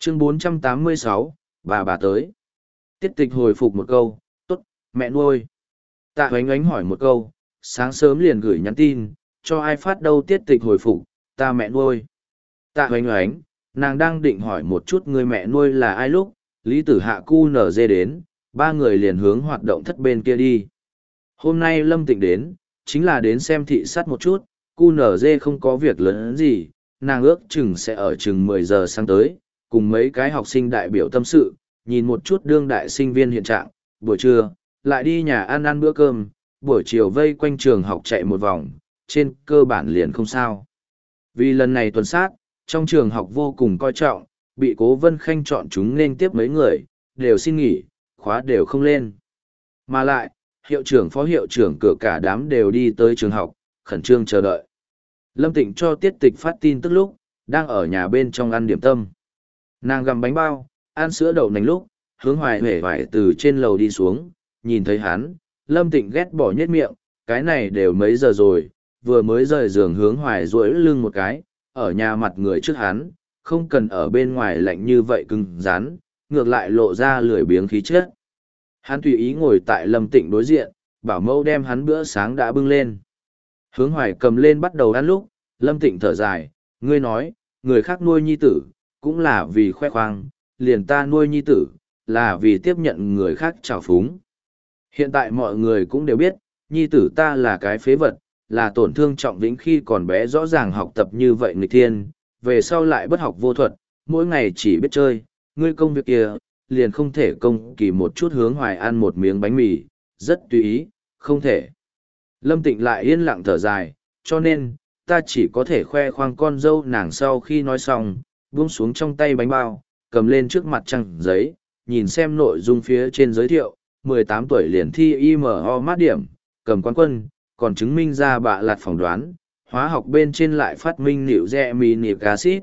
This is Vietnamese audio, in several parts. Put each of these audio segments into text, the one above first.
Chương 486, bà tới. Tiết tịch hồi phục một câu, tốt, mẹ nuôi. Tạ Hoánh Ánh hỏi một câu, sáng sớm liền gửi nhắn tin, cho ai phát đâu tiết tịch hồi phục, ta mẹ nuôi. Tạ Hoánh Ánh, nàng đang định hỏi một chút người mẹ nuôi là ai lúc, Lý Tử Hạ cu nở dê đến, ba người liền hướng hoạt động thất bên kia đi. Hôm nay Lâm Tịnh đến, chính là đến xem thị sát một chút, cu nở dê không có việc lớn gì, nàng ước chừng sẽ ở chừng 10 giờ sáng tới, cùng mấy cái học sinh đại biểu tâm sự, nhìn một chút đương đại sinh viên hiện trạng, buổi trưa, lại đi nhà ăn bữa cơm, buổi chiều vây quanh trường học chạy một vòng, trên cơ bản liền không sao. Vì lần này tuần sát, trong trường học vô cùng coi trọng, bị Cố Vân Khanh chọn chúng nên tiếp mấy người, đều xin nghỉ, khóa đều không lên. Mà lại, hiệu trưởng phó hiệu trưởng cửa cả đám đều đi tới trường học, khẩn trương chờ đợi. Lâm Tịnh cho Tiết Tịch phát tin tức lúc, đang ở nhà bên trong ăn điểm tâm. Nàng gặm bánh bao, ăn sữa đậu nành lúc, Hướng Hoài huệ vải từ trên lầu đi xuống, nhìn thấy hắn, Lâm Tịnh ghét bỏ nhếch miệng, cái này đều mấy giờ rồi, vừa mới rời giường Hướng Hoài duỗi lưng một cái, ở nhà mặt người trước hắn, không cần ở bên ngoài lạnh như vậy cứng rắn, ngược lại lộ ra lười biếng khí chất. Hắn tùy ý ngồi tại Lâm Tịnh đối diện, bảo mẫu đem hắn bữa sáng đã bưng lên. Hướng Hoài cầm lên bắt đầu ăn lúc, Lâm Tịnh thở dài, ngươi nói, người khác nuôi nhi tử, cũng là vì khoe khoang, liền ta nuôi nhi tử, là vì tiếp nhận người khác trào phúng. Hiện tại mọi người cũng đều biết, nhi tử ta là cái phế vật, là tổn thương trọng vĩnh khi còn bé rõ ràng học tập như vậy nghịch thiên, về sau lại bất học vô thuật, mỗi ngày chỉ biết chơi, ngươi công việc kia, liền không thể công kỳ một chút. Hướng Hoài ăn một miếng bánh mì, rất tùy ý, không thể. Lâm Tịnh lại yên lặng thở dài, cho nên, ta chỉ có thể khoe khoang con dâu nàng. Sau khi nói xong, buông xuống trong tay bánh bao, cầm lên trước mặt trang giấy, nhìn xem nội dung phía trên giới thiệu, 18 tuổi liền thi IMO mát điểm, cầm quán quân, còn chứng minh ra bạ lạt phỏng đoán, hóa học bên trên lại phát minh nịu rẹ mì nịp acid,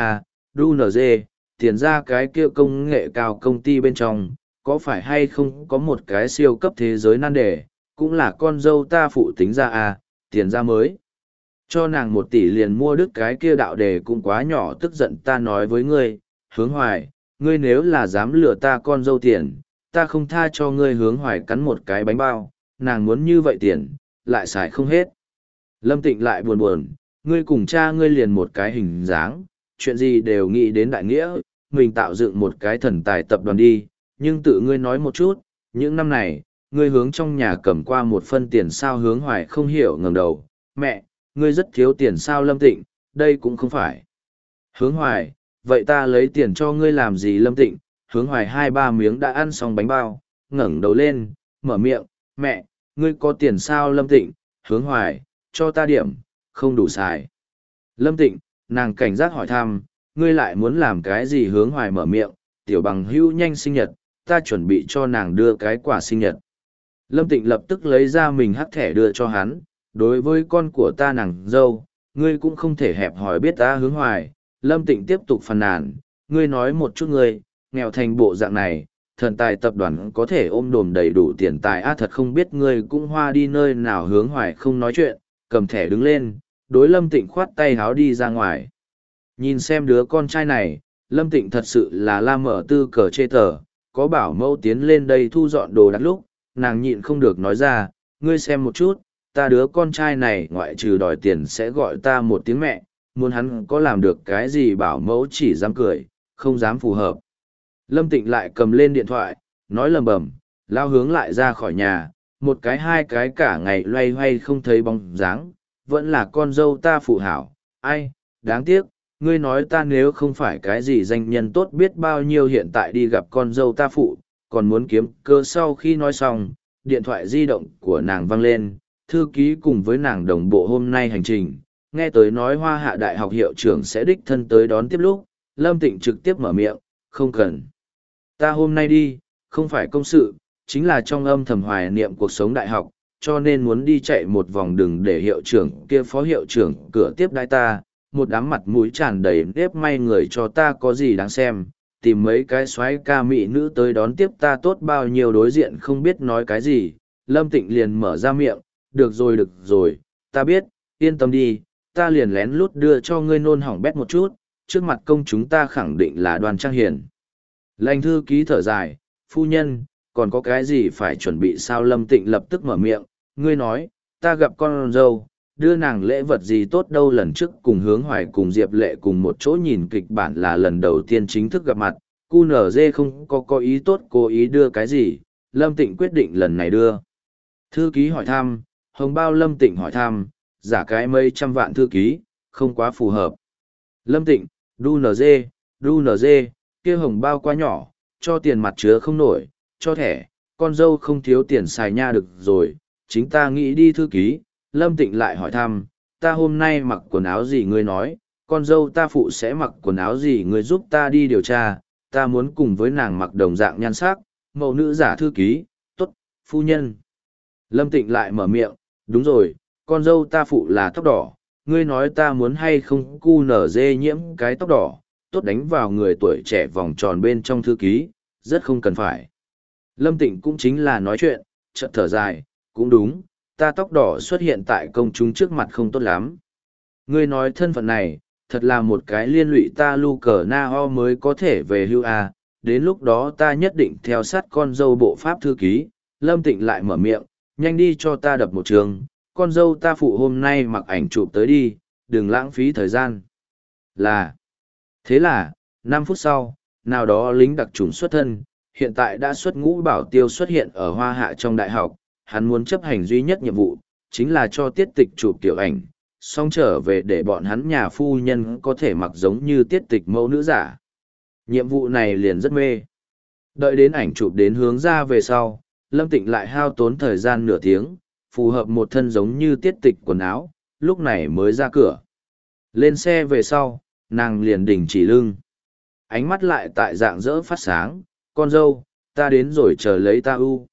DUNG, tiền ra cái kia công nghệ cao công ty bên trong, có phải hay không có một cái siêu cấp thế giới nan đề, cũng là con dâu ta phụ tính ra tiền ra mới. Cho nàng 1 tỷ liền mua đứt cái kia đạo đề cũng quá nhỏ, tức giận ta nói với ngươi, Hướng Hoài, ngươi nếu là dám lừa ta con dâu tiền, ta không tha cho ngươi. Hướng Hoài cắn một cái bánh bao, nàng muốn như vậy tiền, lại xài không hết. Lâm Tịnh lại buồn buồn, ngươi cùng cha ngươi liền một cái hình dáng, chuyện gì đều nghĩ đến đại nghĩa, mình tạo dựng một cái thần tài tập đoàn đi, nhưng tự ngươi nói một chút, những năm này, ngươi hướng trong nhà cầm qua một phân tiền sao? Hướng Hoài không hiểu ngẩng đầu, mẹ, ngươi rất thiếu tiền sao? Lâm Tịnh, đây cũng không phải. Hướng Hoài, vậy ta lấy tiền cho ngươi làm gì? Lâm Tịnh, Hướng Hoài 2-3 miếng đã ăn xong bánh bao, ngẩng đầu lên, mở miệng, mẹ, ngươi có tiền sao? Lâm Tịnh, Hướng Hoài, cho ta điểm, không đủ xài. Lâm Tịnh, nàng cảnh giác hỏi thăm, ngươi lại muốn làm cái gì? Hướng Hoài mở miệng, tiểu bằng hữu nhanh sinh nhật, ta chuẩn bị cho nàng đưa cái quả sinh nhật. Lâm Tịnh lập tức lấy ra mình hắc thẻ đưa cho hắn, đối với con của ta nàng dâu, ngươi cũng không thể hẹp hòi biết ta. Hướng Hoài, Lâm Tịnh tiếp tục phàn nàn, ngươi nói một chút ngươi, nghèo thành bộ dạng này, thần tài tập đoàn có thể ôm đồm đầy đủ tiền tài thật không biết ngươi cũng hoa đi nơi nào. Hướng Hoài không nói chuyện, cầm thẻ đứng lên, đối Lâm Tịnh khoát tay háo đi ra ngoài. Nhìn xem đứa con trai này, Lâm Tịnh thật sự là la mở tư cờ chê tờ, có bảo mẫu tiến lên đây thu dọn đồ đạc lúc, nàng nhịn không được nói ra, ngươi xem một chút, ta đứa con trai này ngoại trừ đòi tiền sẽ gọi ta một tiếng mẹ, muốn hắn có làm được cái gì bảo mẫu chỉ dám cười, không dám phù hợp. Lâm Tịnh lại cầm lên điện thoại, nói lầm bầm, lao Hướng lại ra khỏi nhà, một cái hai cái cả ngày loay hoay không thấy bóng dáng, vẫn là con dâu ta phụ hảo, ai, đáng tiếc, ngươi nói ta nếu không phải cái gì danh nhân tốt biết bao nhiêu hiện tại đi gặp con dâu ta phụ, còn muốn kiếm cơ. Sau khi nói xong, điện thoại di động của nàng vang lên, thư ký cùng với nàng đồng bộ hôm nay hành trình, nghe tới nói Hoa Hạ Đại học hiệu trưởng sẽ đích thân tới đón tiếp lúc, Lâm Tịnh trực tiếp mở miệng, không cần. Ta hôm nay đi, không phải công sự, chính là trong âm thầm hoài niệm cuộc sống đại học, cho nên muốn đi chạy một vòng đừng để hiệu trưởng kia phó hiệu trưởng cửa tiếp đãi ta, một đám mặt mũi tràn đầy nếp may người cho ta có gì đáng xem, tìm mấy cái soái ca mỹ nữ tới đón tiếp ta tốt bao nhiêu. Đối diện không biết nói cái gì, Lâm Tịnh liền mở ra miệng, được rồi, ta biết, yên tâm đi, ta liền lén lút đưa cho ngươi nôn hỏng bét một chút, trước mặt công chúng ta khẳng định là đoan trang hiền. Lãnh thư ký thở dài, phu nhân, còn có cái gì phải chuẩn bị sao? Lâm Tịnh lập tức mở miệng, ngươi nói, ta gặp con dâu, đưa nàng lễ vật gì tốt đâu. Lần trước cùng Hướng Hoài cùng Diệp Lệ cùng một chỗ nhìn kịch bản là lần đầu tiên chính thức gặp mặt, QNZ không có ý tốt cố ý đưa cái gì, Lâm Tịnh quyết định lần này đưa. Thư ký hỏi thăm, hồng bao. Lâm Tịnh hỏi thăm, giả cái mấy trăm vạn thư ký, không quá phù hợp. Lâm Tịnh, đu NG, kia hồng bao quá nhỏ, cho tiền mặt chứa không nổi, cho thẻ, con dâu không thiếu tiền xài nha. Được rồi, chính ta nghĩ đi thư ký. Lâm Tịnh lại hỏi thăm, ta hôm nay mặc quần áo gì ngươi nói, con dâu ta phụ sẽ mặc quần áo gì ngươi giúp ta đi điều tra, ta muốn cùng với nàng mặc đồng dạng nhan sắc, mẫu nữ giả. Thư ký, tốt, phu nhân. Lâm Tịnh lại mở miệng, đúng rồi, con dâu ta phụ là tóc đỏ, ngươi nói ta muốn hay không QNZ nhiễm cái tóc đỏ, tốt đánh vào người tuổi trẻ vòng tròn bên trong. Thư ký, rất không cần phải. Lâm Tịnh cũng chính là nói chuyện, chợt thở dài, cũng đúng, ta tóc đỏ xuất hiện tại công chúng trước mặt không tốt lắm. Ngươi nói thân phận này, thật là một cái liên lụy, ta lu cờ na ho mới có thể về hưu à, đến lúc đó ta nhất định theo sát con dâu bộ pháp. Thư ký, Lâm Tịnh lại mở miệng, nhanh đi cho ta đập một trường, con dâu ta phụ hôm nay mặc ảnh chụp tới đi, đừng lãng phí thời gian. Thế là, 5 phút sau, nào đó lính đặc trùng xuất thân, hiện tại đã xuất ngũ Bảo Tiêu xuất hiện ở Hoa Hạ trong đại học, hắn muốn chấp hành duy nhất nhiệm vụ, chính là cho Tiết Tịch chụp tiểu ảnh, xong trở về để bọn hắn nhà phu nhân có thể mặc giống như Tiết Tịch mẫu nữ giả. Nhiệm vụ này liền rất mê. Đợi đến ảnh chụp đến hướng ra về sau, Lâm Tịnh lại hao tốn thời gian nửa tiếng, phù hợp một thân giống như Tiết Tịch quần áo, lúc này mới ra cửa. Lên xe về sau, nàng liền đình chỉ lưng. Ánh mắt lại tại dạng dỡ phát sáng, con dâu, ta đến rồi chờ lấy ta u.